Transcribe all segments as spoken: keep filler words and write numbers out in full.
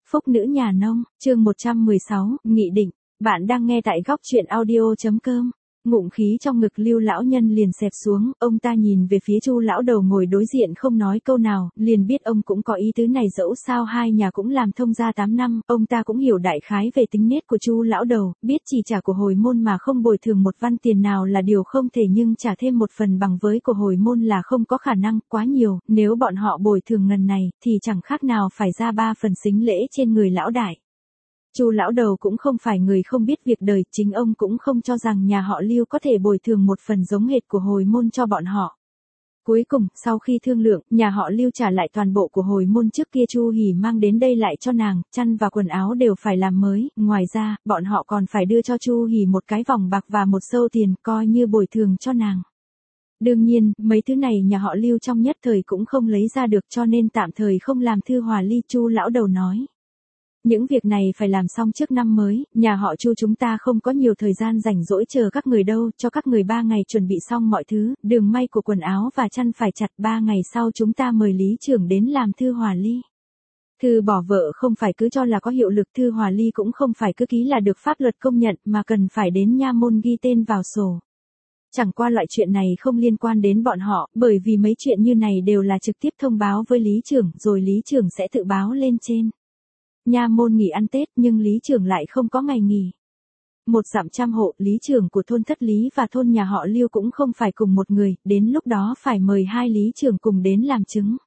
Phúc nữ nhà nông, chương một trăm mười sáu, nghị định. Bạn đang nghe tại góc truyện audio chấm com. Ngụm khí trong ngực Lưu lão nhân liền xẹp xuống, ông ta nhìn về phía Chu lão đầu ngồi đối diện không nói câu nào, liền biết ông cũng có ý tứ này, dẫu sao hai nhà cũng làm thông gia tám năm, ông ta cũng hiểu đại khái về tính nết của Chu lão đầu, biết chỉ trả của hồi môn mà không bồi thường một văn tiền nào là điều không thể, nhưng trả thêm một phần bằng với của hồi môn là không có khả năng, quá nhiều, nếu bọn họ bồi thường ngần này thì chẳng khác nào phải ra ba phần sính lễ trên người lão đại. Chu lão đầu cũng không phải người không biết việc đời, chính ông cũng không cho rằng nhà họ Lưu có thể bồi thường một phần giống hệt của hồi môn cho bọn họ. Cuối cùng, sau khi thương lượng, nhà họ Lưu trả lại toàn bộ của hồi môn trước kia Chu Hỉ mang đến đây lại cho nàng, chăn và quần áo đều phải làm mới, ngoài ra, bọn họ còn phải đưa cho Chu Hỉ một cái vòng bạc và một xâu tiền, coi như bồi thường cho nàng. Đương nhiên, mấy thứ này nhà họ Lưu trong nhất thời cũng không lấy ra được, cho nên tạm thời không làm thư hòa ly. Chu lão đầu nói. Những việc này phải làm xong trước năm mới, nhà họ Chu chúng ta không có nhiều thời gian rảnh rỗi chờ các người đâu, cho các người ba ngày chuẩn bị xong mọi thứ, đường may của quần áo và chăn phải chặt, ba ngày sau chúng ta mời lý trưởng đến làm thư hòa ly. Thư bỏ vợ không phải cứ cho là có hiệu lực, thư hòa ly cũng không phải cứ ký là được pháp luật công nhận mà cần phải đến nha môn ghi tên vào sổ. Chẳng qua loại chuyện này không liên quan đến bọn họ, bởi vì mấy chuyện như này đều là trực tiếp thông báo với lý trưởng, rồi lý trưởng sẽ tự báo lên trên. Nha môn nghỉ ăn Tết nhưng lý trưởng lại không có ngày nghỉ. Một dặm trăm hộ, lý trưởng của thôn Thất Lý và thôn nhà họ Lưu cũng không phải cùng một người, đến lúc đó phải mời hai lý trưởng cùng đến làm chứng.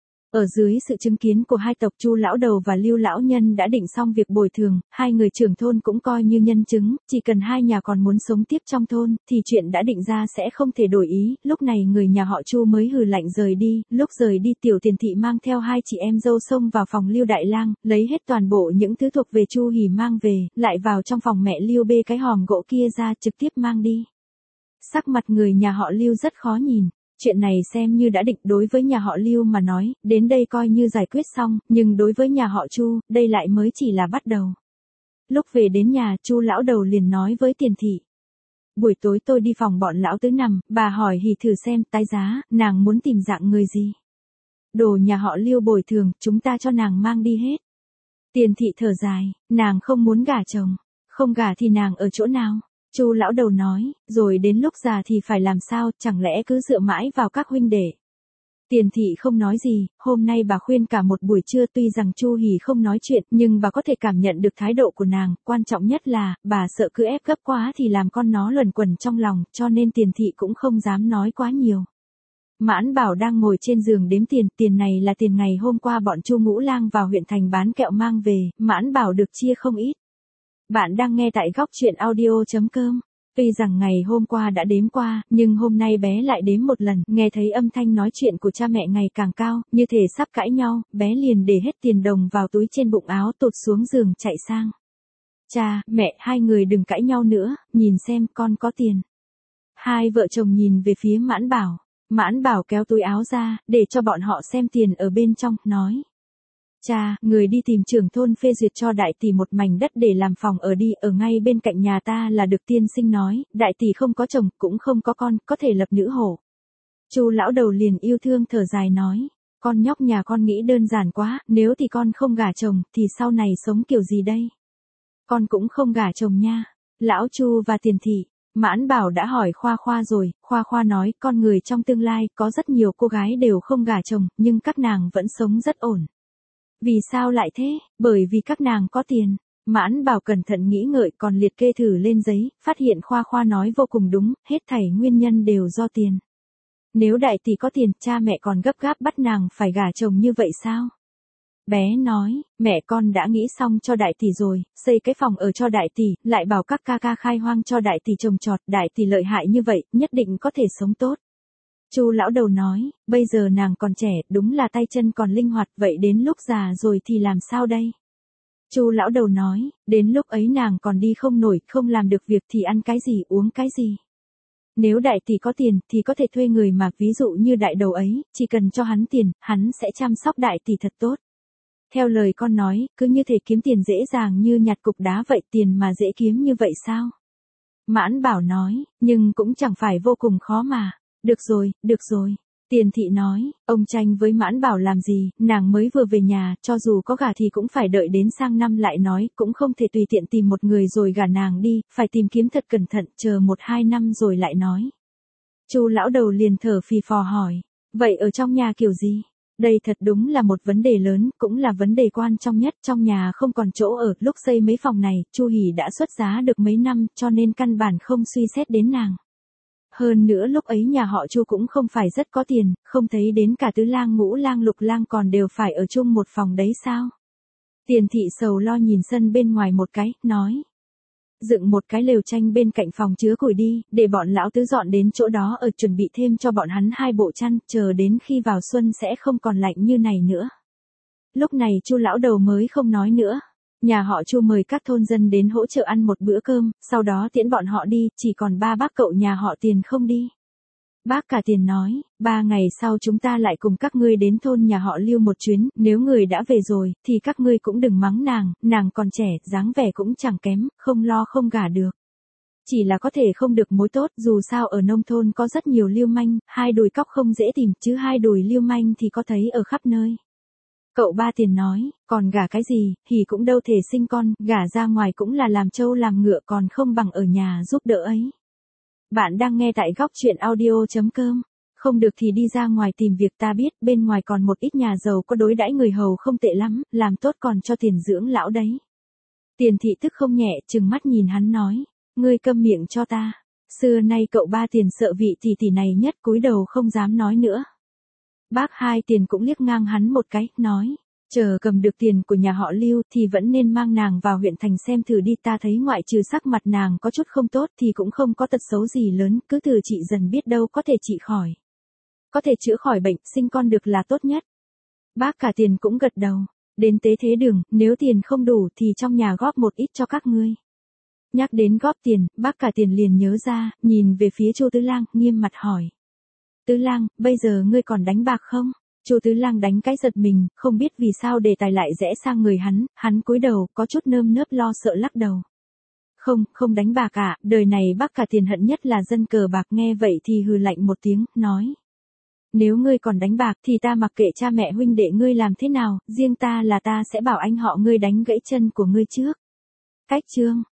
Ở dưới sự chứng kiến của hai tộc Chu lão đầu và Lưu lão nhân đã định xong việc bồi thường, hai người trưởng thôn cũng coi như nhân chứng, chỉ cần hai nhà còn muốn sống tiếp trong thôn, thì chuyện đã định ra sẽ không thể đổi ý. Lúc này người nhà họ Chu mới hừ lạnh rời đi, lúc rời đi Tiểu Tiền Thị mang theo hai chị em dâu xông vào phòng Lưu đại lang, lấy hết toàn bộ những thứ thuộc về Chu Hỉ mang về, lại vào trong phòng mẹ Lưu bê cái hòm gỗ kia ra trực tiếp mang đi. Sắc mặt người nhà họ Lưu rất khó nhìn. Chuyện này xem như đã định, đối với nhà họ Lưu mà nói, đến đây coi như giải quyết xong, nhưng đối với nhà họ Chu, đây lại mới chỉ là bắt đầu. Lúc về đến nhà, Chu lão đầu liền nói với Tiền Thị. Buổi tối tôi đi phòng bọn lão tứ nằm, bà hỏi Hỉ thử xem, tái giá, nàng muốn tìm dạng người gì. Đồ nhà họ Lưu bồi thường, chúng ta cho nàng mang đi hết. Tiền Thị thở dài, nàng không muốn gả chồng, không gả thì nàng ở chỗ nào? Chu lão đầu nói, rồi đến lúc già thì phải làm sao, chẳng lẽ cứ dựa mãi vào các huynh đệ. Tiền Thị không nói gì, hôm nay bà khuyên cả một buổi trưa, tuy rằng Chu Hỉ không nói chuyện, nhưng bà có thể cảm nhận được thái độ của nàng, quan trọng nhất là, bà sợ cứ ép gấp quá thì làm con nó luẩn quẩn trong lòng, cho nên Tiền Thị cũng không dám nói quá nhiều. Mãn Bảo đang ngồi trên giường đếm tiền, tiền này là tiền ngày hôm qua bọn Chu Ngũ Lang vào huyện thành bán kẹo mang về, Mãn Bảo được chia không ít. Bạn đang nghe tại góc truyện audio chấm com. Tuy rằng ngày hôm qua đã đếm qua, nhưng hôm nay bé lại đếm một lần, nghe thấy âm thanh nói chuyện của cha mẹ ngày càng cao, như thể sắp cãi nhau, bé liền để hết tiền đồng vào túi trên bụng áo, tụt xuống giường chạy sang. Cha, mẹ, hai người đừng cãi nhau nữa, nhìn xem con có tiền. Hai vợ chồng nhìn về phía Mãn Bảo. Mãn Bảo kéo túi áo ra, để cho bọn họ xem tiền ở bên trong, nói. Cha, người đi tìm trưởng thôn phê duyệt cho đại tỷ một mảnh đất để làm phòng ở đi, ở ngay bên cạnh nhà ta là được tiên sinh nói, đại tỷ không có chồng, cũng không có con, có thể lập nữ hổ. Chu lão đầu liền yêu thương thở dài nói, con nhóc nhà con nghĩ đơn giản quá, nếu thì con không gả chồng, thì sau này sống kiểu gì đây? Con cũng không gả chồng nha. Lão Chu và Tiền Thị. Mãn Bảo đã hỏi Khoa Khoa rồi, Khoa Khoa nói, con người trong tương lai, có rất nhiều cô gái đều không gả chồng, nhưng các nàng vẫn sống rất ổn. Vì sao lại thế? Bởi vì các nàng có tiền. Mãn Bảo cẩn thận nghĩ ngợi còn liệt kê thử lên giấy, phát hiện Khoa Khoa nói vô cùng đúng, hết thảy nguyên nhân đều do tiền. Nếu đại tỷ có tiền, cha mẹ còn gấp gáp bắt nàng phải gả chồng như vậy sao? Bé nói, mẹ con đã nghĩ xong cho đại tỷ rồi, xây cái phòng ở cho đại tỷ, lại bảo các ca ca khai hoang cho đại tỷ trồng trọt, đại tỷ lợi hại như vậy, nhất định có thể sống tốt. Chu lão đầu nói, bây giờ nàng còn trẻ, đúng là tay chân còn linh hoạt, vậy đến lúc già rồi thì làm sao đây? Chu lão đầu nói, đến lúc ấy nàng còn đi không nổi, không làm được việc thì ăn cái gì, uống cái gì? Nếu đại tỷ có tiền, thì có thể thuê người mà, ví dụ như đại đầu ấy, chỉ cần cho hắn tiền, hắn sẽ chăm sóc đại tỷ thật tốt. Theo lời con nói, cứ như thể kiếm tiền dễ dàng như nhặt cục đá vậy, tiền mà dễ kiếm như vậy sao? Mãn Bảo nói, nhưng cũng chẳng phải vô cùng khó mà. Được rồi, được rồi. Tiền thị nói, ông tranh với Mãn Bảo làm gì, nàng mới vừa về nhà, cho dù có gả thì cũng phải đợi đến sang năm lại nói, cũng không thể tùy tiện tìm một người rồi gả nàng đi, phải tìm kiếm thật cẩn thận, chờ một hai năm rồi lại nói. Chu lão đầu liền thở phì phò hỏi, vậy ở trong nhà kiểu gì? Đây thật đúng là một vấn đề lớn, cũng là vấn đề quan trọng nhất, trong nhà không còn chỗ ở, lúc xây mấy phòng này, Chu Hỷ đã xuất giá được mấy năm, cho nên căn bản không suy xét đến nàng. Hơn nữa lúc ấy nhà họ Chu cũng không phải rất có tiền, không thấy đến cả tứ lang ngũ lang lục lang còn đều phải ở chung một phòng đấy sao? Tiền thị sầu lo nhìn sân bên ngoài một cái, nói. Dựng một cái lều tranh bên cạnh phòng chứa củi đi, để bọn lão tứ dọn đến chỗ đó ở chuẩn bị thêm cho bọn hắn hai bộ chăn, chờ đến khi vào xuân sẽ không còn lạnh như này nữa. Lúc này Chu lão đầu mới không nói nữa. Nhà họ Chu mời các thôn dân đến hỗ trợ ăn một bữa cơm, sau đó tiễn bọn họ đi, chỉ còn ba bác cậu nhà họ Tiền không đi. Bác cả Tiền nói, ba ngày sau chúng ta lại cùng các ngươi đến thôn nhà họ Lưu một chuyến, nếu người đã về rồi, thì các ngươi cũng đừng mắng nàng, nàng còn trẻ, dáng vẻ cũng chẳng kém, không lo không gả được. Chỉ là có thể không được mối tốt, dù sao ở nông thôn có rất nhiều lưu manh, hai đùi cóc không dễ tìm, chứ hai đùi lưu manh thì có thấy ở khắp nơi. Cậu ba Tiền nói, còn gả cái gì, thì cũng đâu thể sinh con, gả ra ngoài cũng là làm trâu làm ngựa còn không bằng ở nhà giúp đỡ ấy. Bạn đang nghe tại góc chuyện audio chấm com. Không được thì đi ra ngoài tìm việc, ta biết, bên ngoài còn một ít nhà giàu có đối đãi người hầu không tệ lắm, làm tốt còn cho tiền dưỡng lão đấy. Tiền thị tức không nhẹ, trừng mắt nhìn hắn nói, ngươi câm miệng cho ta. Xưa nay cậu ba Tiền sợ vị tỷ tỷ này nhất, cúi đầu không dám nói nữa. Bác hai Tiền cũng liếc ngang hắn một cái, nói, chờ cầm được tiền của nhà họ Lưu thì vẫn nên mang nàng vào huyện thành xem thử đi, ta thấy ngoại trừ sắc mặt nàng có chút không tốt thì cũng không có tật xấu gì lớn, cứ từ trị dần biết đâu có thể trị khỏi. Có thể chữa khỏi bệnh, sinh con được là tốt nhất. Bác cả Tiền cũng gật đầu, đến tế thế đường, nếu tiền không đủ thì trong nhà góp một ít cho các ngươi. Nhắc đến góp tiền, bác cả Tiền liền nhớ ra, nhìn về phía Chu Tứ Lang, nghiêm mặt hỏi. Tứ Lang, bây giờ ngươi còn đánh bạc không? Chu Tứ Lang đánh cái giật mình, không biết vì sao đề tài lại rẽ sang người hắn, hắn cúi đầu, có chút nơm nớp lo sợ lắc đầu. Không, không đánh bạc à, đời này bác cả Tiền hận nhất là dân cờ bạc, nghe vậy thì hừ lạnh một tiếng, nói. Nếu ngươi còn đánh bạc thì ta mặc kệ cha mẹ huynh đệ ngươi làm thế nào, riêng ta là ta sẽ bảo anh họ ngươi đánh gãy chân của ngươi trước. Cách chương.